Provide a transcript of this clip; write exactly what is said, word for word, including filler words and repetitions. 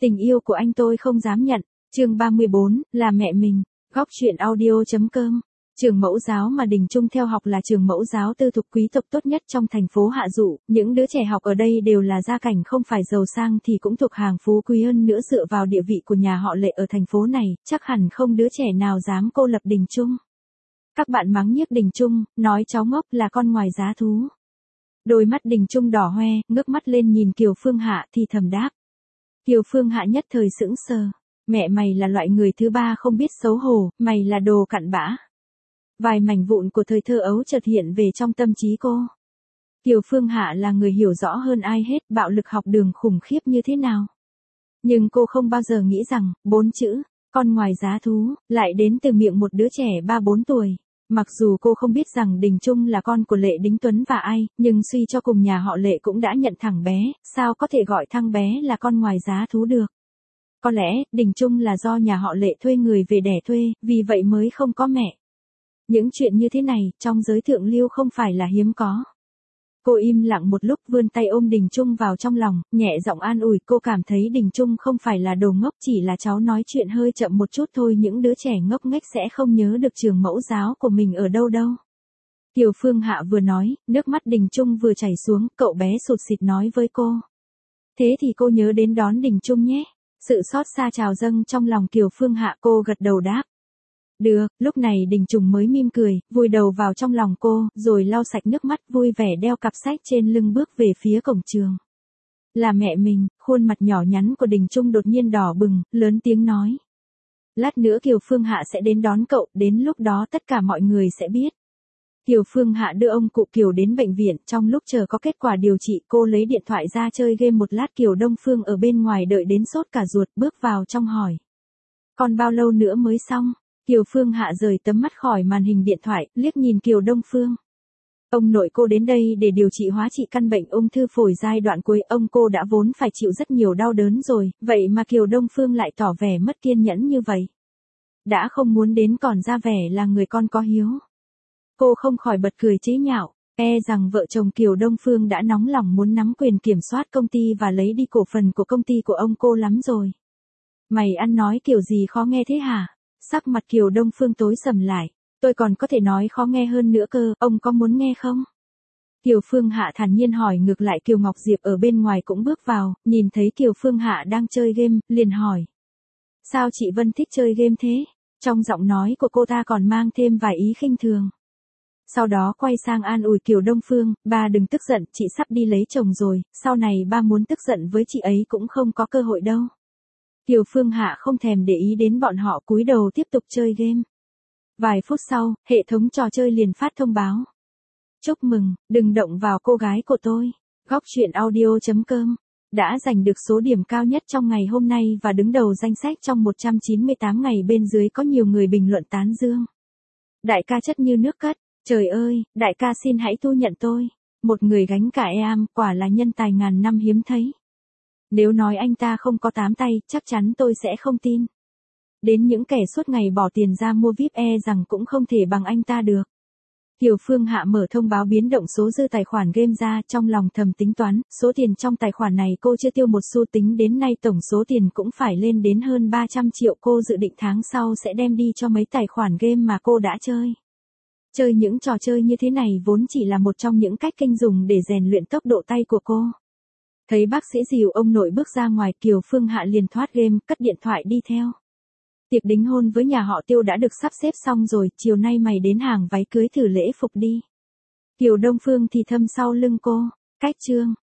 Tình yêu của anh tôi không dám nhận. Chương ba mươi bốn, là mẹ mình. Góc truyện audio.com. Trường mẫu giáo mà Đình Trung theo học là trường mẫu giáo tư thục quý tộc tốt nhất trong thành phố Hạ Dụ, những đứa trẻ học ở đây đều là gia cảnh không phải giàu sang thì cũng thuộc hàng phú quý, hơn nữa dựa vào địa vị của nhà họ Lệ ở thành phố này, chắc hẳn không đứa trẻ nào dám cô lập Đình Trung. Các bạn mắng nhiếc Đình Trung, nói cháu ngốc là con ngoài giá thú. Đôi mắt Đình Trung đỏ hoe, ngước mắt lên nhìn Kiều Phương Hạ thì thầm đáp. Kiều Phương Hạ nhất thời sững sờ. Mẹ mày là loại người thứ ba không biết xấu hổ, mày là đồ cặn bã. Vài mảnh vụn của thời thơ ấu chợt hiện về trong tâm trí cô. Kiều Phương Hạ là người hiểu rõ hơn ai hết bạo lực học đường khủng khiếp như thế nào. Nhưng cô không bao giờ nghĩ rằng, bốn chữ, con ngoài giá thú, lại đến từ miệng một đứa trẻ ba bốn tuổi. Mặc dù cô không biết rằng Đình Trung là con của Lệ Đính Tuấn và ai, nhưng suy cho cùng nhà họ Lệ cũng đã nhận thằng bé, sao có thể gọi thằng bé là con ngoài giá thú được. Có lẽ, Đình Trung là do nhà họ Lệ thuê người về đẻ thuê, vì vậy mới không có mẹ. Những chuyện như thế này, trong giới thượng lưu không phải là hiếm có. Cô im lặng một lúc vươn tay ôm Đình Trung vào trong lòng, nhẹ giọng an ủi. Cô cảm thấy Đình Trung không phải là đồ ngốc, chỉ là cháu nói chuyện hơi chậm một chút thôi. Những đứa trẻ ngốc nghếch sẽ không nhớ được trường mẫu giáo của mình ở đâu đâu. Kiều Phương Hạ vừa nói, nước mắt Đình Trung vừa chảy xuống, cậu bé sụt sịt nói với cô. Thế thì cô nhớ đến đón Đình Trung nhé. Sự xót xa trào dâng trong lòng Kiều Phương Hạ, cô gật đầu đáp. Được, lúc này Đình Trùng mới mỉm cười, vùi đầu vào trong lòng cô, rồi lau sạch nước mắt vui vẻ đeo cặp sách trên lưng bước về phía cổng trường. Là mẹ mình, khuôn mặt nhỏ nhắn của Đình Trung đột nhiên đỏ bừng, lớn tiếng nói. Lát nữa Kiều Phương Hạ sẽ đến đón cậu, đến lúc đó tất cả mọi người sẽ biết. Kiều Phương Hạ đưa ông cụ Kiều đến bệnh viện, trong lúc chờ có kết quả điều trị cô lấy điện thoại ra chơi game một lát. Kiều Đông Phương ở bên ngoài đợi đến sốt cả ruột, bước vào trong hỏi. Còn bao lâu nữa mới xong? Kiều Phương Hạ rời tấm mắt khỏi màn hình điện thoại, liếc nhìn Kiều Đông Phương. Ông nội cô đến đây để điều trị hóa trị căn bệnh ung thư phổi giai đoạn cuối, ông cô đã vốn phải chịu rất nhiều đau đớn rồi, vậy mà Kiều Đông Phương lại tỏ vẻ mất kiên nhẫn như vậy. Đã không muốn đến còn ra vẻ là người con có hiếu. Cô không khỏi bật cười chế nhạo, e rằng vợ chồng Kiều Đông Phương đã nóng lòng muốn nắm quyền kiểm soát công ty và lấy đi cổ phần của công ty của ông cô lắm rồi. Mày ăn nói kiểu gì khó nghe thế hả? Sắc mặt Kiều Đông Phương tối sầm lại, tôi còn có thể nói khó nghe hơn nữa cơ, ông có muốn nghe không? Kiều Phương Hạ thản nhiên hỏi ngược lại. Kiều Ngọc Diệp ở bên ngoài cũng bước vào, nhìn thấy Kiều Phương Hạ đang chơi game, liền hỏi. Sao chị Vân thích chơi game thế? Trong giọng nói của cô ta còn mang thêm vài ý khinh thường. Sau đó quay sang an ủi Kiều Đông Phương, ba đừng tức giận, chị sắp đi lấy chồng rồi, sau này ba muốn tức giận với chị ấy cũng không có cơ hội đâu. Kiều Phương Hạ không thèm để ý đến bọn họ, cúi đầu tiếp tục chơi game. Vài phút sau, hệ thống trò chơi liền phát thông báo. Chúc mừng, đừng động vào cô gái của tôi. Góc truyện audio.com đã giành được số điểm cao nhất trong ngày hôm nay và đứng đầu danh sách trong một trăm chín mươi tám ngày. Bên dưới có nhiều người bình luận tán dương. Đại ca chất như nước cất, trời ơi, đại ca xin hãy thu nhận tôi. Một người gánh cả e am, quả là nhân tài ngàn năm hiếm thấy. Nếu nói anh ta không có tám tay, chắc chắn tôi sẽ không tin. Đến những kẻ suốt ngày bỏ tiền ra mua vi ai pi e rằng cũng không thể bằng anh ta được. Kiều Phương Hạ mở thông báo biến động số dư tài khoản game ra, trong lòng thầm tính toán, số tiền trong tài khoản này cô chưa tiêu một xu, tính đến nay tổng số tiền cũng phải lên đến hơn ba trăm triệu. Cô dự định tháng sau sẽ đem đi cho mấy tài khoản game mà cô đã chơi. Chơi những trò chơi như thế này vốn chỉ là một trong những cách kinh dùng để rèn luyện tốc độ tay của cô. Thấy bác sĩ dìu ông nội bước ra ngoài, Kiều Phương Hạ liền thoát game, cất điện thoại đi theo. Tiệc đính hôn với nhà họ Tiêu đã được sắp xếp xong rồi, chiều nay mày đến hàng váy cưới thử lễ phục đi. Kiều Đông Phương thì thầm sau lưng cô, cách chương.